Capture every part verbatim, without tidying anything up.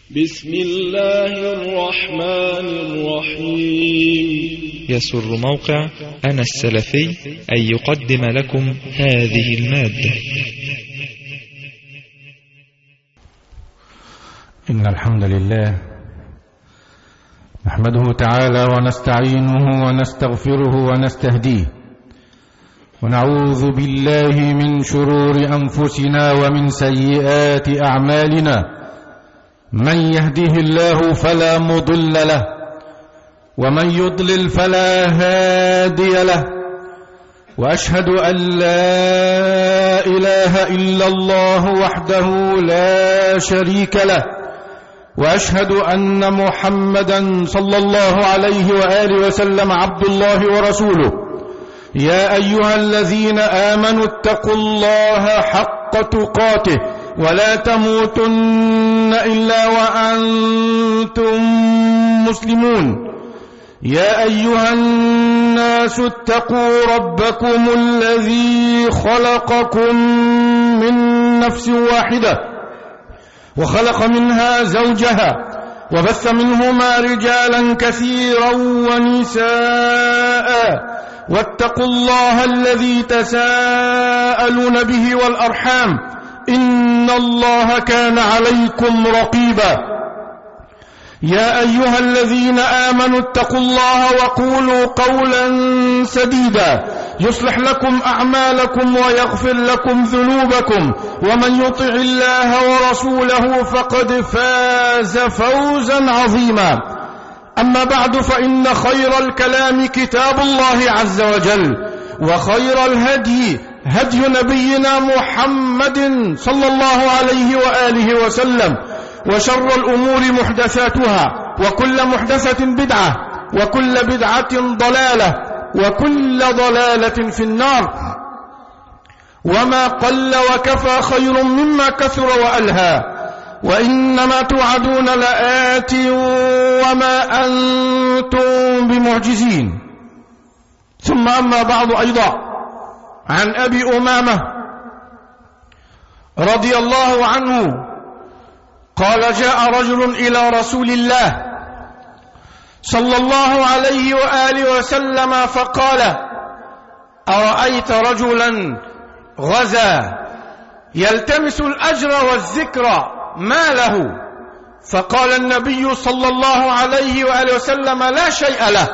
بسم الله الرحمن الرحيم. يسر موقع أنا السلفي أن يقدم لكم هذه المادة. إن الحمد لله نحمده تعالى ونستعينه ونستغفره ونستهديه، ونعوذ بالله من شرور أنفسنا ومن سيئات أعمالنا. من يهده الله فلا مضل له، ومن يضلل فلا هادي له، وأشهد أن لا إله إلا الله وحده لا شريك له، وأشهد أن محمدا صلى الله عليه وآله وسلم عبد الله ورسوله. يا أيها الذين آمنوا اتقوا الله حق تقاته ولا تموتن إلا وأنتم مسلمون. يا أيها الناس اتقوا ربكم الذي خلقكم من نفس واحدة وخلق منها زوجها وبث منهما رجالا كثيرا ونساء، واتقوا الله الذي تساءلون به والأرحام إن الله كان عليكم رقيبا. يا أيها الذين آمنوا اتقوا الله وقولوا قولا سديدا يصلح لكم أعمالكم ويغفر لكم ذنوبكم، ومن يطع الله ورسوله فقد فاز فوزا عظيما. أما بعد، فإن خير الكلام كتاب الله عز وجل، وخير الهدي هدي نبينا محمد صلى الله عليه وآله وسلم، وشر الأمور محدثاتها، وكل محدثة بدعة، وكل بدعة ضلالة، وكل ضلالة في النار. وما قل وكفى خير مما كثر وألهى، وإنما توعدون لآت وما أنتم بمعجزين. ثم أما بعد، أيضا عن أبي أمامة رضي الله عنه قال: جاء رجل إلى رسول الله صلى الله عليه وآله وسلم فقال: أرأيت رجلا غزا يلتمس الأجر والذكر ما له؟ فقال النبي صلى الله عليه وآله وسلم: لا شيء له.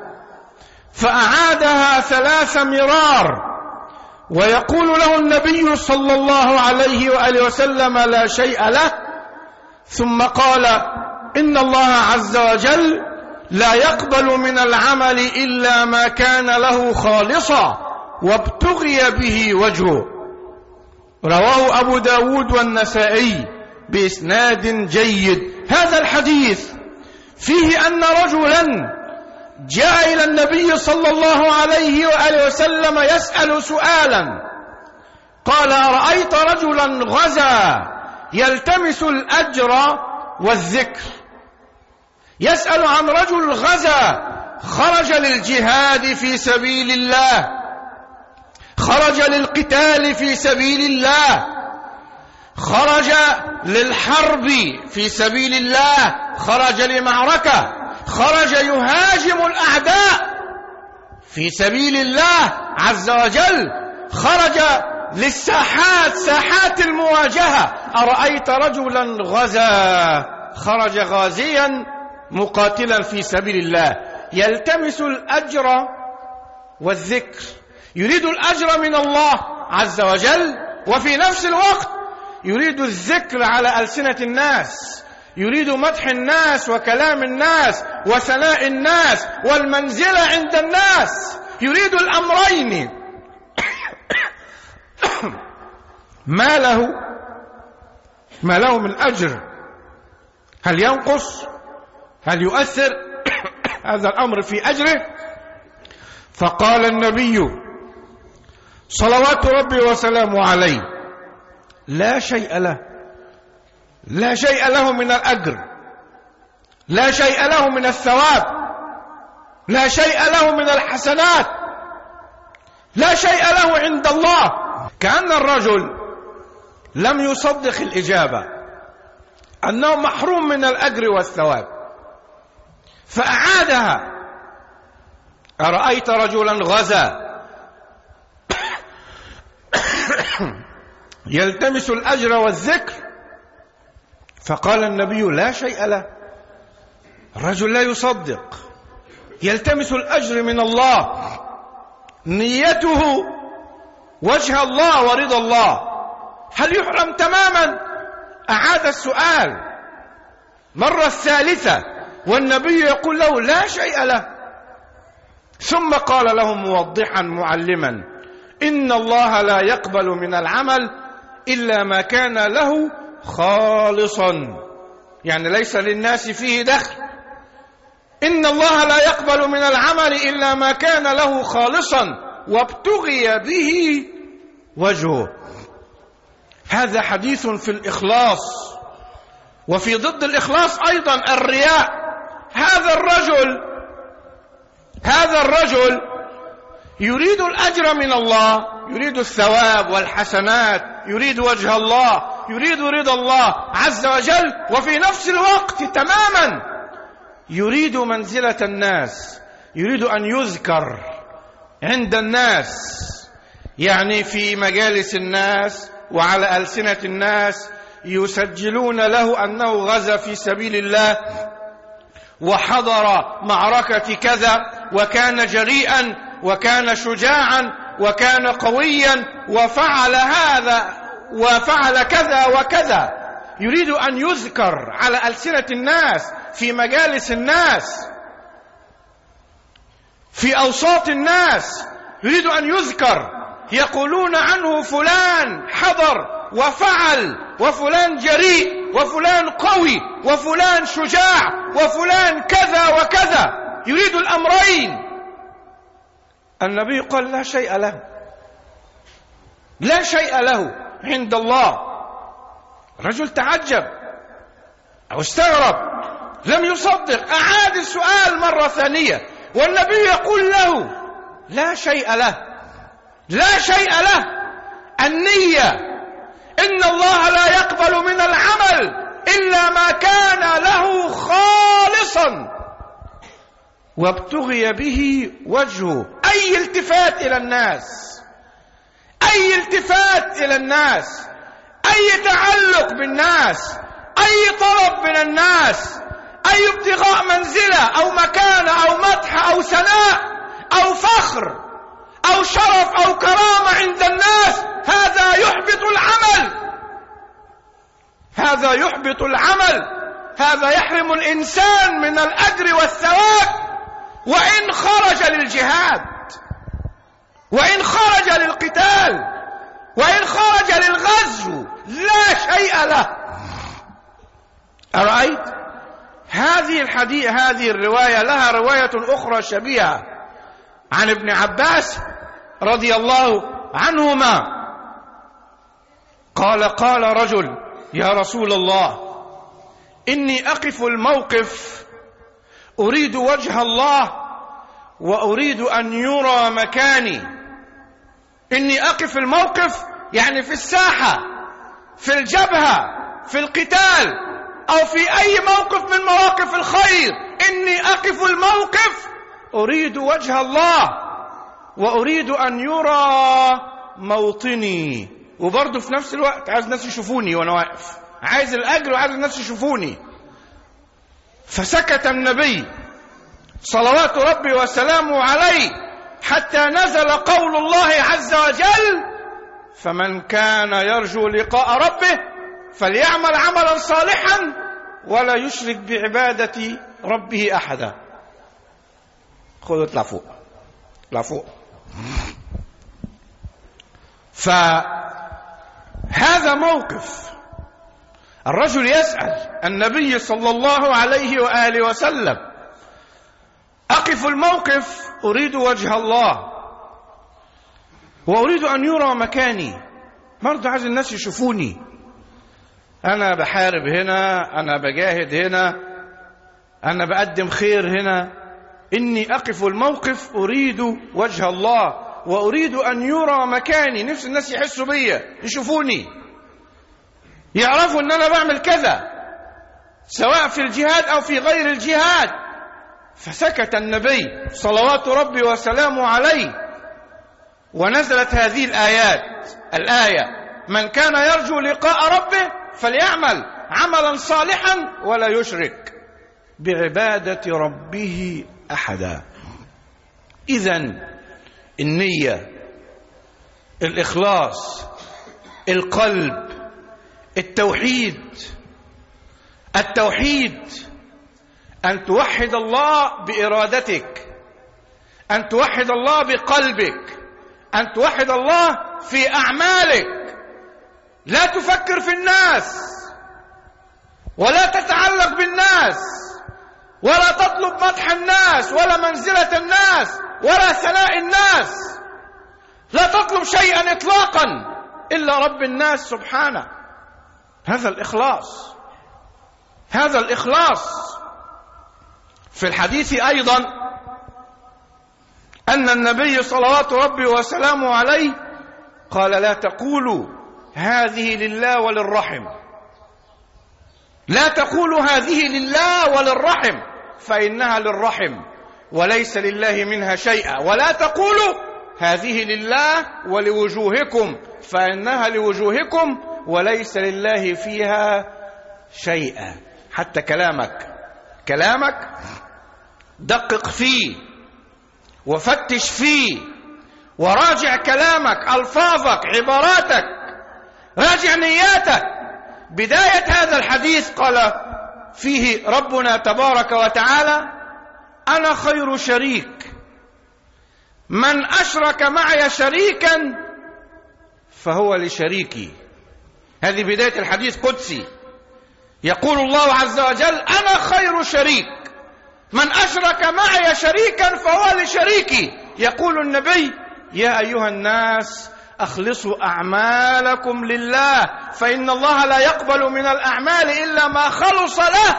فأعادها ثلاث مرار، ويقول له النبي صلى الله عليه وآله وسلم: لا شيء له. ثم قال: إن الله عز وجل لا يقبل من العمل إلا ما كان له خالصا وابتغي به وجهه. رواه أبو داود والنسائي بإسناد جيد. هذا الحديث فيه أن رجلا جاء إلى النبي صلى الله عليه وآله وسلم يسأل سؤالا، قال: أرأيت رجلا غزا يلتمس الأجر والذكر. يسأل عن رجل غزا، خرج للجهاد في سبيل الله، خرج للقتال في سبيل الله، خرج للحرب في سبيل الله، خرج لمعركة، خرج يهاجم الأعداء في سبيل الله عز وجل، خرج للساحات، ساحات المواجهة. أرأيت رجلا غزا، خرج غازيا مقاتلا في سبيل الله، يلتمس الأجر والذكر، يريد الأجر من الله عز وجل، وفي نفس الوقت يريد الذكر على ألسنة الناس، يريد مدح الناس وكلام الناس وثناء الناس والمنزلة عند الناس، يريد الأمرين. ما له ما له من أجر، هل ينقص؟ هل يؤثر هذا الأمر في أجره؟ فقال النبي صلوات ربي وسلامه عليه: لا شيء له، لا شيء له من الأجر، لا شيء له من الثواب، لا شيء له من الحسنات، لا شيء له عند الله. كأن الرجل لم يصدق الإجابة، أنه محروم من الأجر والثواب، فأعادها. أرأيت رجلا غزا يلتمس الأجر والذكر، فقال النبي لا شيء له. الرجل لا يصدق، يلتمس الأجر من الله، نيته وجه الله ورضا الله، هل يحرم تماما؟ أعاد السؤال مرة الثالثة والنبي يقول له لا شيء له. ثم قال له موضحا معلما: إن الله لا يقبل من العمل إلا ما كان له خالصا، يعني ليس للناس فيه دخل. إن الله لا يقبل من العمل إلا ما كان له خالصا وابتغي به وجهه. هذا حديث في الإخلاص. وفي ضد الإخلاص أيضا الرياء. هذا الرجل هذا الرجل يريد الأجر من الله، يريد الثواب والحسنات، يريد وجه الله، يريد رضا الله عز وجل، وفي نفس الوقت تماما يريد منزلة الناس، يريد أن يذكر عند الناس، يعني في مجالس الناس وعلى ألسنة الناس يسجلون له أنه غزا في سبيل الله وحضر معركة كذا وكان جريئا وكان شجاعا وكان قويا وفعل هذا وفعل كذا وكذا. يريد أن يذكر على ألسنة الناس، في مجالس الناس، في أوساط الناس، يريد أن يذكر، يقولون عنه فلان حضر وفعل، وفلان جريء، وفلان قوي، وفلان شجاع، وفلان كذا وكذا. يريد الأمرين. النبي قال لا شيء له، لا شيء له عند الله. الرجل تعجب أو استغرب، لم يصدق، أعاد السؤال مرة ثانية والنبي يقول له لا شيء له، لا شيء له. النية، إن الله لا يقبل من العمل إلا ما كان له خالصا وابتغي به وجهه. أي التفات إلى الناس، أي التفات إلى الناس، أي تعلق بالناس، أي طلب من الناس، أي ابتغاء منزلة أو مكانة أو مدح أو ثناء أو فخر أو شرف أو كرامة عند الناس، هذا يحبط العمل، هذا يحبط العمل، هذا يحرم الإنسان من الأجر والثواب. وإن خرج للجهاد، وإن خرج للقتال، وإن خرج للغزو، لا شيء له. أرأيت؟ هذه الحديث هذه الرواية لها رواية أخرى شبيهة عن ابن عباس رضي الله عنهما قال: قال رجل: يا رسول الله، إني أقف الموقف أريد وجه الله وأريد أن يرى مكاني. إني أقف الموقف يعني في الساحة، في الجبهة، في القتال، أو في أي موقف من مواقف الخير. إني أقف الموقف أريد وجه الله وأريد أن يرى موطني، وبرضه في نفس الوقت عايز الناس يشوفوني وأنا واقف، عايز الأجر وعايز الناس يشوفوني. فسكت النبي صلوات ربي وسلامه عليه حتى نزل قول الله عز وجل: فمن كان يرجو لقاء ربه فليعمل عملا صالحا ولا يشرك بعبادة ربه أحدا. خذوا اطلع فوق، اطلع فوق. فهذا موقف الرجل يسأل النبي صلى الله عليه وآله وسلم: أقف الموقف أريد وجه الله وأريد أن يرى مكاني، برضه عايز الناس يشوفوني، أنا بحارب هنا، أنا بجاهد هنا، أنا بقدم خير هنا. إني أقف الموقف أريد وجه الله وأريد أن يرى مكاني، نفس الناس يحسوا بيا، يشوفوني، يعرفوا أن أنا بعمل كذا. سواء في الجهاد أو في غير الجهاد. فسكت النبي صلوات ربي وسلامه عليه، ونزلت هذه الآيات. الآية: من كان يرجو لقاء ربه فليعمل عملا صالحا ولا يشرك بعبادة ربه أحدا. إذن النية، الإخلاص، القلب، التوحيد. التوحيد أن توحد الله بإرادتك، أن توحد الله بقلبك، أن توحد الله في أعمالك. لا تفكر في الناس، ولا تتعلق بالناس، ولا تطلب مدح الناس ولا منزلة الناس ولا ثناء الناس. لا تطلب شيئا إطلاقا إلا رب الناس سبحانه. هذا الإخلاص، هذا الإخلاص. في الحديث أيضا أن النبي صلوات ربي وسلامه عليه قال: لا تقولوا هذه لله وللرحم، لا تقولوا هذه لله وللرحم فإنها للرحم وليس لله منها شيئا، ولا تقولوا هذه لله ولوجوهكم فإنها لوجوهكم وليس لله فيها شيئا. حتى كلامك كلامك دقق فيه وفتش فيه وراجع كلامك، ألفاظك، عباراتك، راجع نياتك. بداية هذا الحديث قال فيه ربنا تبارك وتعالى: أنا خير شريك، من أشرك معي شريكا فهو لشريكي. هذه بداية الحديث قدسي. يقول الله عز وجل: أنا خير شريك، من أشرك معي شريكا فهو لشريكي. يقول النبي: يا أيها الناس أخلصوا أعمالكم لله فإن الله لا يقبل من الأعمال إلا ما خلص له.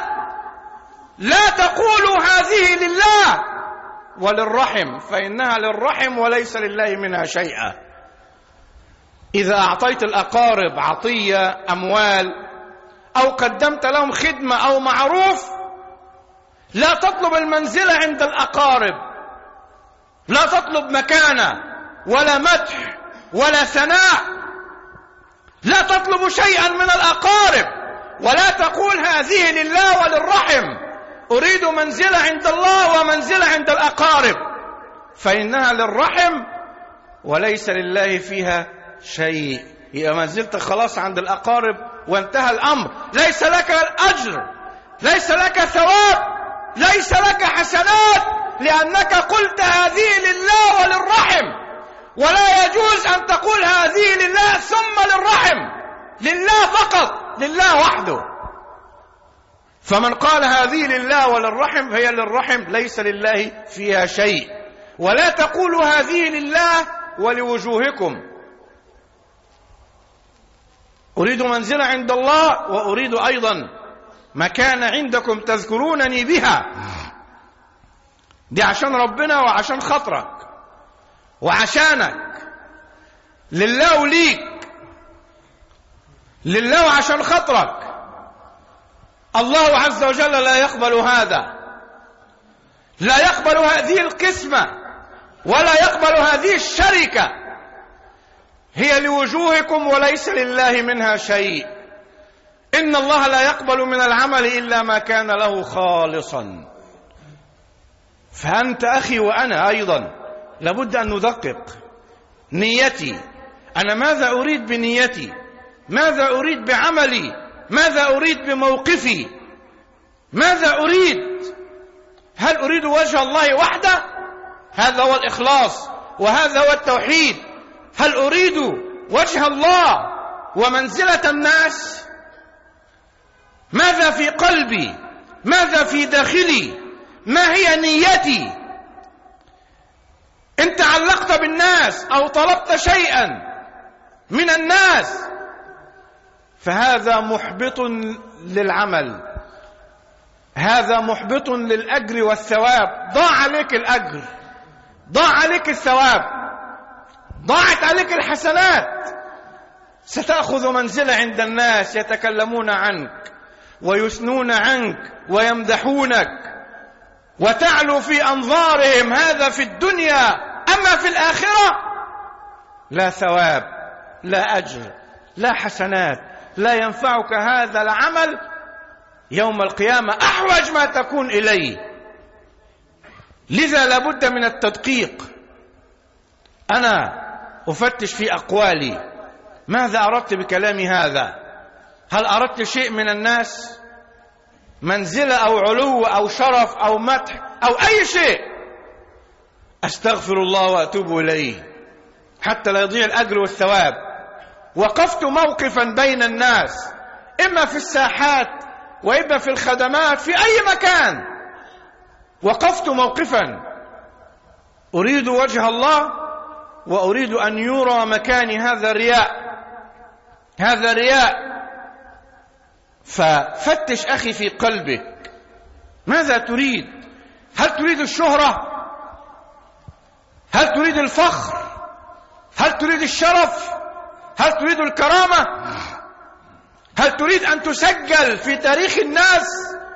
لا تقولوا هذه لله وللرحم فإنها للرحم وليس لله منها شيئا. إذا أعطيت الأقارب عطية أموال أو قدمت لهم خدمة أو معروف، لا تطلب المنزلة عند الأقارب، لا تطلب مكانة ولا مدح ولا ثناء، لا تطلب شيئا من الأقارب، ولا تقول هذه لله وللرحم، أريد منزلة عند الله ومنزلة عند الأقارب فإنها للرحم وليس لله فيها شيء. هي منزلتك خلاص عند الأقارب وانتهى الأمر، ليس لك الأجر، ليس لك ثواب، ليس لك حسنات، لأنك قلت هذه لله وللرحم. ولا يجوز أن تقول هذه لله ثم للرحم، لله فقط، لله وحده. فمن قال هذه لله وللرحم هي للرحم ليس لله فيها شيء. ولا تقولوا هذه لله ولوجوهكم، أريد منزلة عند الله وأريد أيضا مكان عندكم تذكرونني بها. دي عشان ربنا وعشان خاطرك وعشانك، لله وليك، لله وعشان خاطرك. الله عز وجل لا يقبل هذا، لا يقبل هذه القسمة ولا يقبل هذه الشركة. هي لوجوهكم وليس لله منها شيء. إن الله لا يقبل من العمل إلا ما كان له خالصا. فأنت أخي وأنا أيضا لابد أن ندقق نيتي. أنا ماذا أريد بنيتي؟ ماذا أريد بعملي؟ ماذا أريد بموقفي؟ ماذا أريد؟ هل أريد وجه الله وحده؟ هذا هو الإخلاص وهذا هو التوحيد. هل أريد وجه الله ومنزلة الناس؟ ماذا في قلبي؟ ماذا في داخلي؟ ما هي نيتي؟ إن تعلقت بالناس أو طلبت شيئا من الناس فهذا محبط للعمل، هذا محبط للأجر والثواب. ضاع عليك الأجر، ضاع عليك الثواب، ضاعت عليك الحسنات. ستأخذ منزلة عند الناس يتكلمون عنك ويثنون عنك ويمدحونك وتعلو في أنظارهم، هذا في الدنيا. أما في الآخرة لا ثواب، لا أجر، لا حسنات، لا ينفعك هذا العمل يوم القيامة أحوج ما تكون إليه. لذا لابد من التدقيق. أنا أفتش في أقوالي، ماذا أردت بكلامي هذا؟ هل أردت شيء من الناس، منزلة أو علو أو شرف أو مدح أو أي شيء؟ أستغفر الله وأتوب إليه حتى لا يضيع الأجر والثواب. وقفت موقفا بين الناس، إما في الساحات وإما في الخدمات، في أي مكان وقفت موقفا أريد وجه الله وأريد أن يرى مكاني. هذا رياء، هذا رياء. ففتش أخي في قلبك، ماذا تريد؟ هل تريد الشهرة؟ هل تريد الفخر؟ هل تريد الشرف؟ هل تريد الكرامة؟ هل تريد أن تسجل في تاريخ الناس؟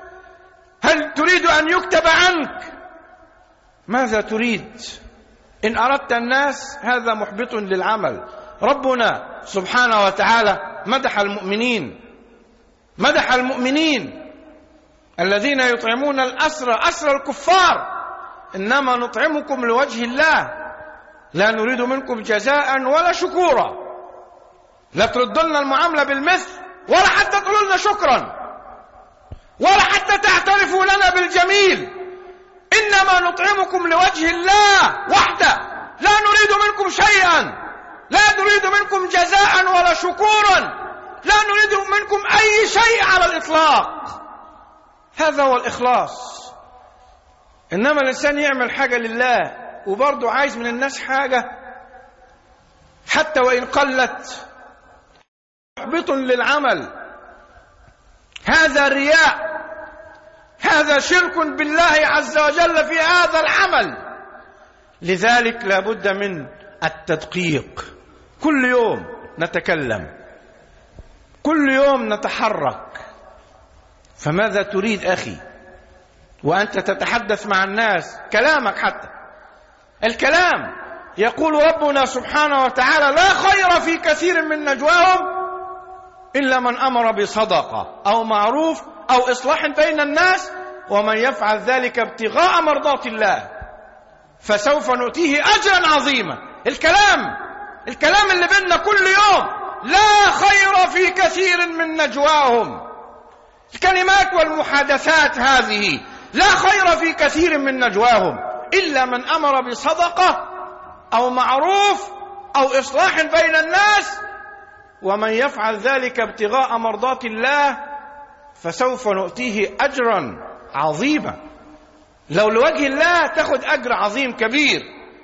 هل تريد أن يكتب عنك؟ ماذا تريد؟ إن أردت الناس هذا محبط للعمل. ربنا سبحانه وتعالى مدح المؤمنين، مدح المؤمنين الذين يطعمون الأسرى، أسرى الكفار. إنما نطعمكم لوجه الله لا نريد منكم جزاء ولا شكورا. لا تردلنا المعاملة بالمثل، ولا حتى تقولوا لنا شكرا، ولا حتى تعترفوا لنا بالجميل. إنما نطعمكم لوجه الله وحده، لا نريد منكم شيئا، لا نريد منكم جزاء ولا شكورا، لا نريد منكم أي شيء على الإطلاق. هذا هو الإخلاص. إنما الإنسان يعمل حاجة لله وبرضه عايز من الناس حاجة حتى وإن قلت، محبط للعمل. هذا رياء، هذا شرك بالله عز وجل في هذا العمل. لذلك لا بد من التدقيق. كل يوم نتكلم، كل يوم نتحرك. فماذا تريد أخي وأنت تتحدث مع الناس؟ كلامك حتى الكلام. يقول ربنا سبحانه وتعالى: لا خير في كثير من نجواهم إلا من أمر بصدقة أو معروف أو إصلاح بين الناس، ومن يفعل ذلك ابتغاء مرضات الله فسوف نؤتيه أجرا عظيما. الكلام الكلام اللي بيننا كل يوم: لا خير في كثير من نجواهم. الكلمات والمحادثات هذه: لا خير في كثير من نجواهم إلا من أمر بصدقة أو معروف أو إصلاح بين الناس، ومن يفعل ذلك ابتغاء مرضات الله فسوف نؤتيه أجرا عظيما. لو لوجه الله تاخد أجر عظيم كبير،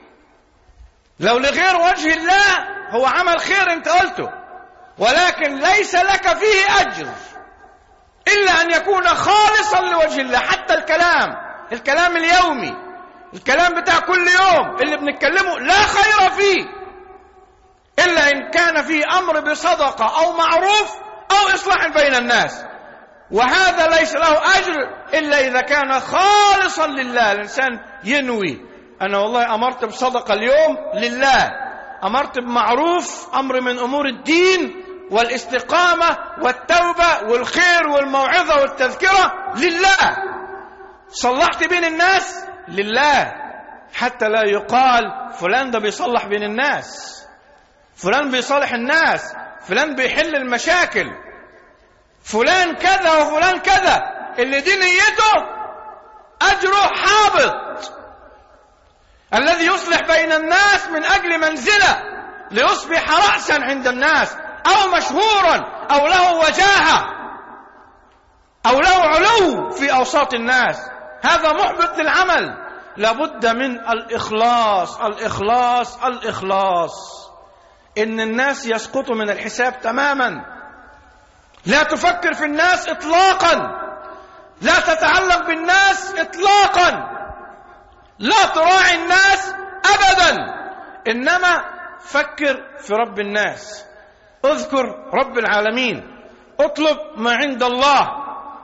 لو لغير وجه الله هو عمل خير انت قلته ولكن ليس لك فيه أجر إلا أن يكون خالصا لوجه الله. حتى الكلام الكلام اليومي، الكلام بتاع كل يوم اللي بنتكلمه لا خير فيه إلا إن كان فيه أمر بصدقة أو معروف أو إصلاح بين الناس، وهذا ليس له أجر إلا إذا كان خالصا لله. الإنسان ينوي: أنا والله أمرت بصدقة اليوم لله، أمرت بمعروف، أمر من أمور الدين والاستقامة والتوبة والخير والموعظة والتذكرة لله، صلحت بين الناس لله، حتى لا يقال فلان ده بيصلح بين الناس، فلان بيصالح الناس، فلان بيحل المشاكل، فلان كذا وفلان كذا. اللي دي نيته أجره حابط. الذي يصلح بين الناس من أجل منزلة ليصبح رأسا عند الناس أو مشهورا أو له وجاهة أو له علو في أوساط الناس، هذا محبط للعمل. لابد من الإخلاص الإخلاص الإخلاص. إن الناس يسقطوا من الحساب تماما. لا تفكر في الناس إطلاقا، لا تتعلق بالناس إطلاقا، لا تراعي الناس أبدا، إنما فكر في رب الناس، اذكر رب العالمين، اطلب ما عند الله،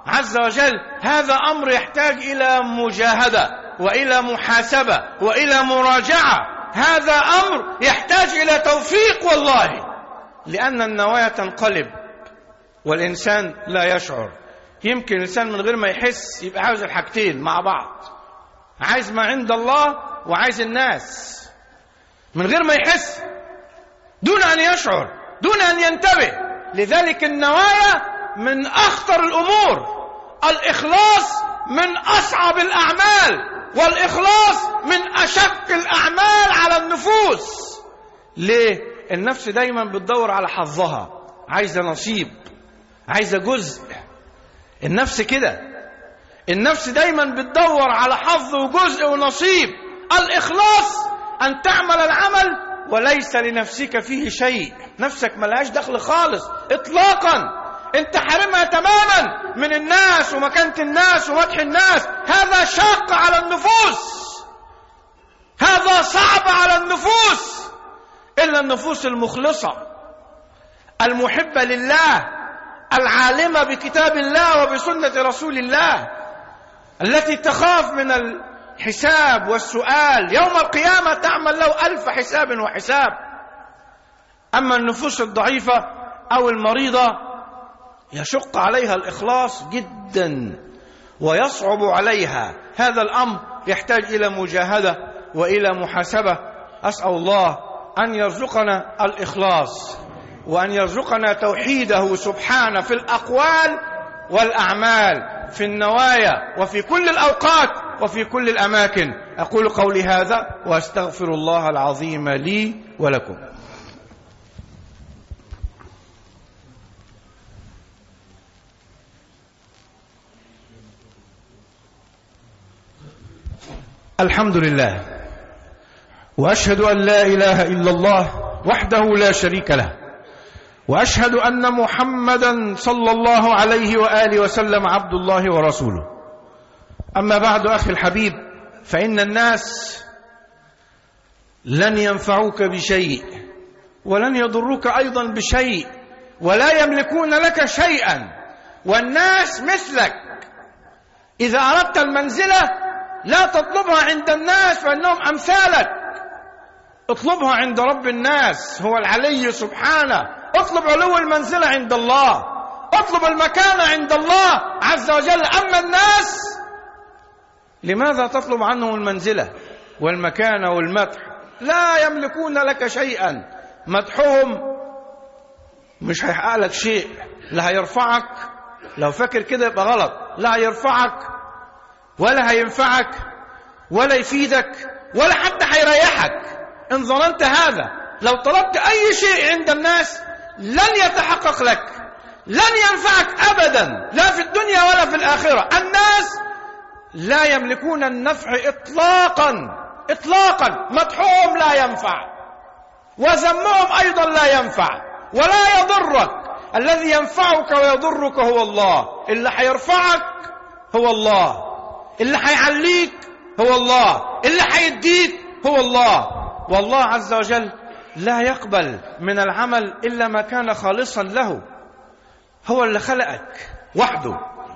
عز وجل هذا أمر يحتاج إلى مجاهدة وإلى محاسبة وإلى مراجعة. هذا أمر يحتاج إلى توفيق والله، لأن النوايا تنقلب والإنسان لا يشعر. يمكن الإنسان من غير ما يحس يبقى عاوز الحاجتين مع بعض، عايز ما عند الله وعايز الناس، من غير ما يحس، دون أن يشعر، دون أن ينتبه. لذلك النوايا من أخطر الأمور. الإخلاص من أصعب الأعمال، والإخلاص من أشق الأعمال على النفوس. ليه؟ النفس دايما بتدور على حظها، عايزة نصيب، عايزة جزء. النفس كده، النفس دايما بتدور على حظ وجزء ونصيب. الإخلاص أن تعمل العمل وليس لنفسك فيه شيء، نفسك ملهاش دخل خالص إطلاقا، انت حارمها تماما من الناس ومكانة الناس ومدح الناس. هذا شاق على النفوس، هذا صعب على النفوس، إلا النفوس المخلصة المحبة لله، العالمة بكتاب الله وبسنة رسول الله، التي تخاف من الحساب والسؤال يوم القيامة، تعمل له ألف حساب وحساب. أما النفوس الضعيفة أو المريضة يشق عليها الإخلاص جدا ويصعب عليها. هذا الأمر يحتاج إلى مجاهدة وإلى محاسبة. أسأل الله أن يرزقنا الإخلاص وأن يرزقنا توحيده سبحانه في الأقوال والأعمال، في النوايا وفي كل الأوقات وفي كل الأماكن. أقول قولي هذا وأستغفر الله العظيم لي ولكم. الحمد لله، وأشهد أن لا إله إلا الله وحده لا شريك له، وأشهد أن محمدا صلى الله عليه وآله وسلم عبد الله ورسوله. أما بعد أخي الحبيب، فإن الناس لن ينفعوك بشيء ولن يضروك أيضا بشيء ولا يملكون لك شيئا، والناس مثلك. إذا أردت المنزلة لا تطلبها عند الناس فإنهم أمثالك، اطلبها عند رب الناس، هو العلي سبحانه. اطلب علو المنزلة عند الله، اطلب المكانة عند الله عز وجل. أما الناس لماذا تطلب عنهم المنزلة والمكانة والمدح؟ لا يملكون لك شيئا. مدحهم مش هيحقق لك شيء، لا هيرفعك، لو فاكر كده يبقى غلط، لا هيرفعك ولا هينفعك ولا يفيدك ولا حتى هيريحك. إن ظننت هذا، لو طلبت أي شيء عند الناس لن يتحقق لك، لن ينفعك أبدا، لا في الدنيا ولا في الآخرة. الناس لا يملكون النفع إطلاقا إطلاقا. مدحهم لا ينفع وذمهم أيضا لا ينفع ولا يضرك. الذي ينفعك ويضرك هو الله. اللي هيرفعك هو الله، اللي هيعليك هو الله، اللي هيديك هو الله. والله عز وجل لا يقبل من العمل إلا ما كان خالصا له. هو اللي خلقك وحده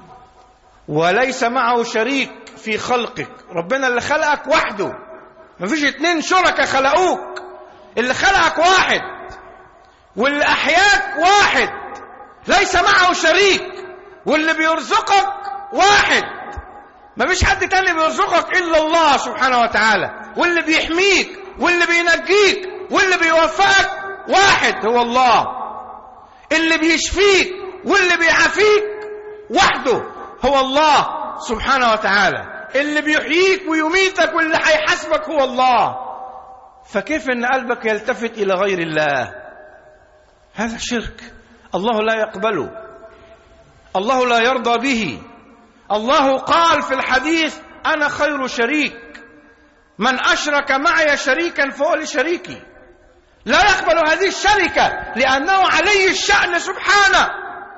وليس معه شريك في خلقك. ربنا اللي خلقك وحده، مفيش اتنين شركة خلقوك. اللي خلقك واحد واللي أحياك واحد، ليس معه شريك. واللي بيرزقك واحد، مفيش حد تاني بيرزقك إلا الله سبحانه وتعالى. واللي بيحميك واللي بينجيك واللي بيوفقك واحد هو الله. اللي بيشفيك واللي بيعافيك وحده هو الله سبحانه وتعالى. اللي بيحييك ويميتك واللي هيحاسبك هو الله. فكيف ان قلبك يلتفت الى غير الله؟ هذا شرك، الله لا يقبله، الله لا يرضى به. الله قال في الحديث: أنا خير شريك، من أشرك معي شريكا فهو لشريكي. لا يقبل هذه الشركة لأنه عليه الشأن سبحانه،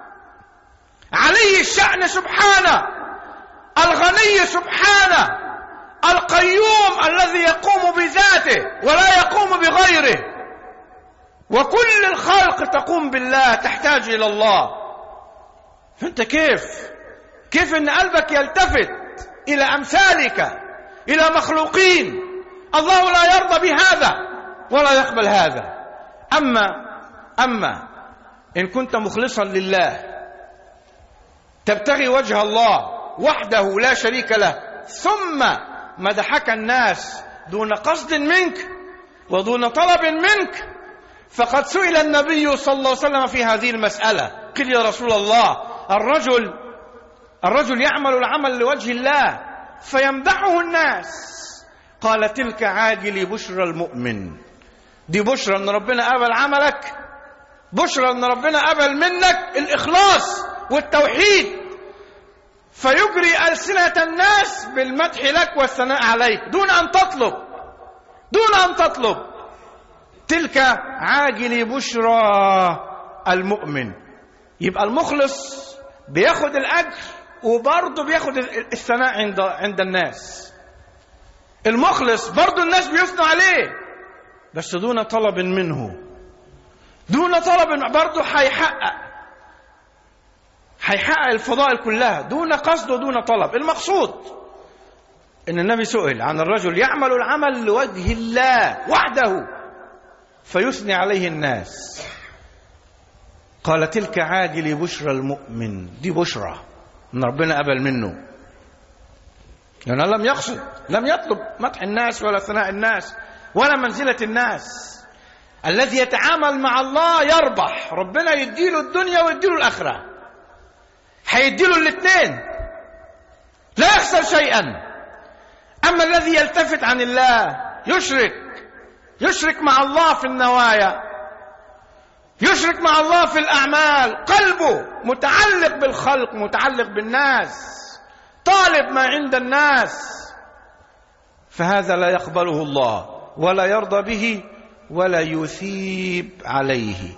عليه الشأن سبحانه، الغني سبحانه، القيوم الذي يقوم بذاته ولا يقوم بغيره. وكل الخلق تقوم بالله، تحتاج إلى الله. فأنت كيف كيف ان قلبك يلتفت الى امثالك، الى مخلوقين. الله لا يرضى بهذا ولا يقبل هذا. اما اما ان كنت مخلصا لله تبتغي وجه الله وحده لا شريك له، ثم مدحك الناس دون قصد منك ودون طلب منك، فقد سئل النبي صلى الله عليه وسلم في هذه المسألة، قيل يا رسول الله الرجل الرجل يعمل العمل لوجه الله فيمدحه الناس، قال تلك عاجل بشرى المؤمن. دي بشرى ان ربنا قبل عملك، بشرى ان ربنا قبل منك الإخلاص والتوحيد، فيجري ألسنة الناس بالمدح لك والثناء عليك دون أن تطلب دون أن تطلب تلك عاجل بشرى المؤمن. يبقى المخلص بياخد الأجر وبرضه بياخد الثناء عند عند الناس. المخلص برضه الناس بيثنوا عليه بس دون طلب منه، دون طلب، برضه هيحقق هيحقق الفضائل كلها دون قصد ودون طلب. المقصود ان النبي سئل عن الرجل يعمل العمل لوجه الله وحده فيثني عليه الناس، قال تلك عاجل بشرى المؤمن. دي بشرى ان ربنا قبل منه، لأنه لم يقصد، لم يطلب مدح الناس ولا ثناء الناس ولا منزلة الناس. الذي يتعامل مع الله يربح، ربنا يديله الدنيا ويديله الآخرة، هيديله الاثنين لا يخسر شيئا. أما الذي يلتفت عن الله يشرك يشرك مع الله في النوايا، يشرك مع الله في الأعمال، قلبه متعلق بالخلق، متعلق بالناس، طالب ما عند الناس، فهذا لا يقبله الله ولا يرضى به ولا يثيب عليه.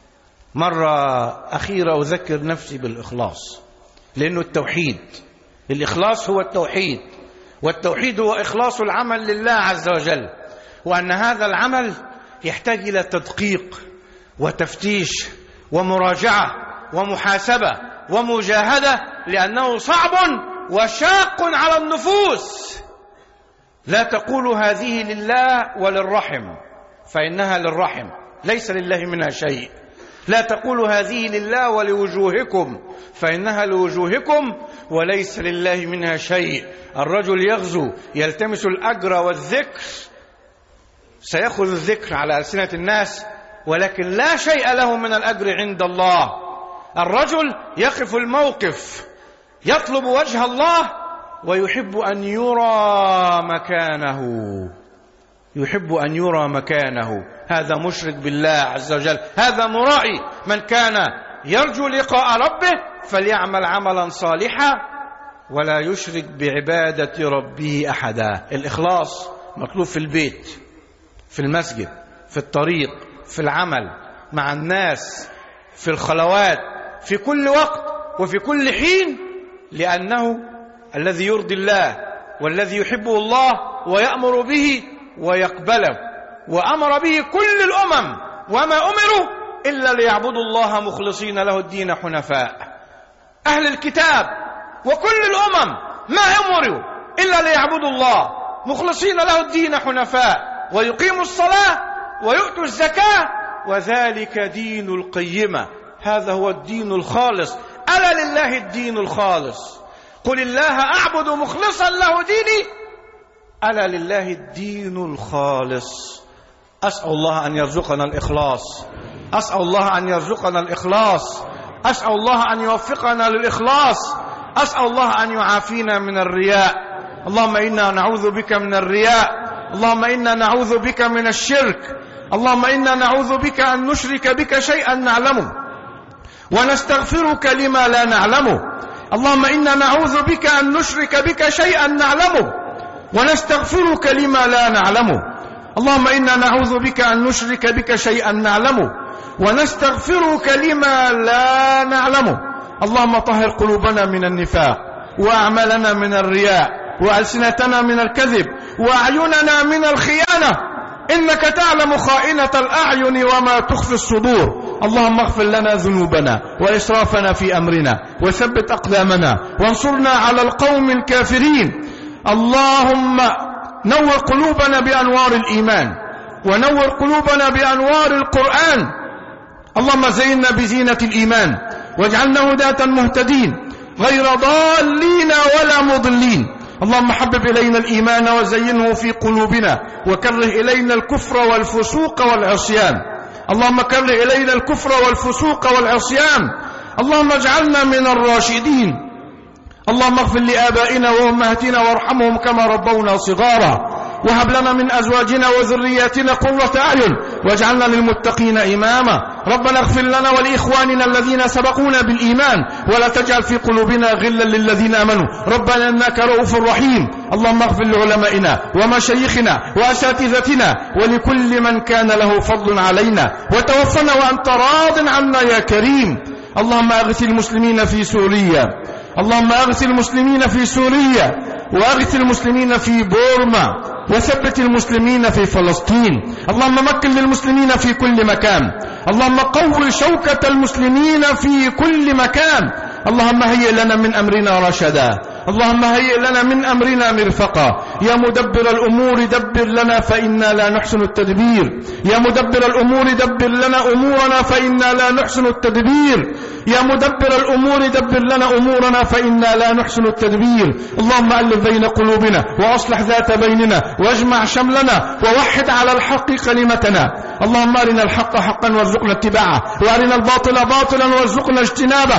مرة أخيرة أذكر نفسي بالإخلاص، لأنه التوحيد، الإخلاص هو التوحيد، والتوحيد هو إخلاص العمل لله عز وجل، وأن هذا العمل يحتاج إلى تدقيق وتفتيش ومراجعة ومحاسبة ومجاهدة، لأنه صعب وشاق على النفوس. لا تقولوا هذه لله وللرحم فإنها للرحم ليس لله منها شيء. لا تقولوا هذه لله ولوجوهكم فإنها لوجوهكم وليس لله منها شيء. الرجل يغزو يلتمس الأجر والذكر، سيأخذ الذكر على ألسنة الناس ولكن لا شيء له من الأجر عند الله. الرجل يقف الموقف يطلب وجه الله ويحب أن يرى مكانه، يحب أن يرى مكانه. هذا مشرك بالله عز وجل، هذا مرائي. من كان يرجو لقاء ربه فليعمل عملا صالحا ولا يشرك بعبادة ربه أحدا. الإخلاص مطلوب في البيت، في المسجد، في الطريق، في العمل، مع الناس، في الخلوات، في كل وقت وفي كل حين، لأنه الذي يرضي الله والذي يحبه الله ويأمر به ويقبله، وأمر به كل الأمم وما أمروا إلا ليعبدوا الله مخلصين له الدين حنفاء. أهل الكتاب وكل الأمم ما أمروا إلا ليعبدوا الله مخلصين له الدين حنفاء ويقيموا الصلاة ويؤتوا الزكاة وذلك دين القيمة. هذا هو الدين الخالص. ألا لله الدين الخالص، قل الله أعبد مخلصا له ديني، ألا لله الدين الخالص. أسأل الله أن يرزقنا الإخلاص، أسأل الله أن يرزقنا الإخلاص، أسأل الله أن يوفقنا للإخلاص، أسأل الله أن يعافينا من الرياء. اللهم إنا نعوذ بك من الرياء، اللهم إنا نعوذ بك من الشرك، اللهم إنا نعوذ بك أن نشرك بك شيئا نعلمه ونستغفرك لما لا نعلمه. اللهم إنا نعوذ بك أن نشرك بك شيئا نعلمه ونستغفرك لما لا نعلمه. اللهم إنا نعوذ بك أن نشرك بك شيئا نعلمه ونستغفرك لما لا نعلمه. اللهم طهر قلوبنا من النفاق وأعمالنا من الرياء وألسنتنا من الكذب وأعيننا من الخيانة، إنك تعلم خائنة الأعين وما تخفي الصدور. اللهم اغفر لنا ذنوبنا وإسرافنا في أمرنا وثبت أقدامنا وانصرنا على القوم الكافرين. اللهم نور قلوبنا بأنوار الإيمان ونور قلوبنا بأنوار القرآن. اللهم زينا بزينة الإيمان واجعلنا هداة مهتدين غير ضالين ولا مضلين. اللهم حبب إلينا الإيمان وزينه في قلوبنا وكره إلينا الكفر والفسوق والعصيان. اللهم كره إلينا الكفر والفسوق والعصيان. اللهم اجعلنا من الراشدين. اللهم اغفر لآبائنا وأمهاتنا وارحمهم كما ربونا صغارا، وهب لنا من أزواجنا وذرياتنا قرة أعين واجعلنا للمتقين إماما. ربنا اغفر لنا ولإخواننا الذين سبقونا بالإيمان ولا تجعل في قلوبنا غلا للذين آمنوا ربنا إنك رؤوف رحيم. اللهم اغفر لعلمائنا ومشايخنا وأساتذتنا ولكل من كان له فضل علينا، وتوفنا وأنت راض عنا يا كريم. اللهم أغث المسلمين في سوريا، اللهم أغث المسلمين في سوريا وأغث المسلمين في بورما، وثبت المسلمين في فلسطين. اللهم مكن للمسلمين في كل مكان. اللهم قوي شوكة المسلمين في كل مكان. اللهم هيئ لنا من أمرنا رشدا، اللهم هيئ لنا من أمرنا مرفقا. يا مدبر الأمور دبر لنا فإنا لا نحسن التدبير، يا مدبر الأمور دبر لنا أمورنا فإنا لا نحسن التدبير، يا مدبر الأمور دبر لنا أمورنا فإنا لا نحسن التدبير. اللهم ألف بين قلوبنا وأصلح ذات بيننا واجمع شملنا ووحد على الحق كلمتنا. اللهم أرنا الحق حقا وارزقنا اتباعه وأرنا الباطل باطلا وارزقنا اجتنابه.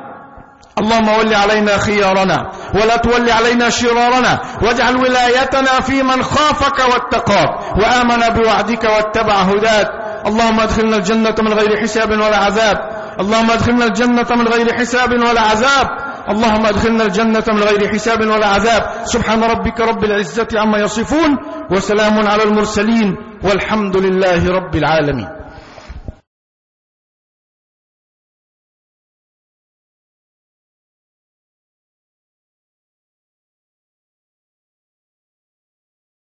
اللهم ول علينا خيارنا ولا تول علينا شرارنا، واجعل ولايتنا في من خافك واتقاك وآمن بوعدك واتبع هداك. اللهم ادخلنا الجنة من غير حساب ولا عذاب، اللهم ادخلنا الجنة من غير حساب ولا عذاب، اللهم ادخلنا الجنة من غير حساب ولا عذاب. سبحان ربك رب العزة عما يصفون وسلام على المرسلين والحمد لله رب العالمين.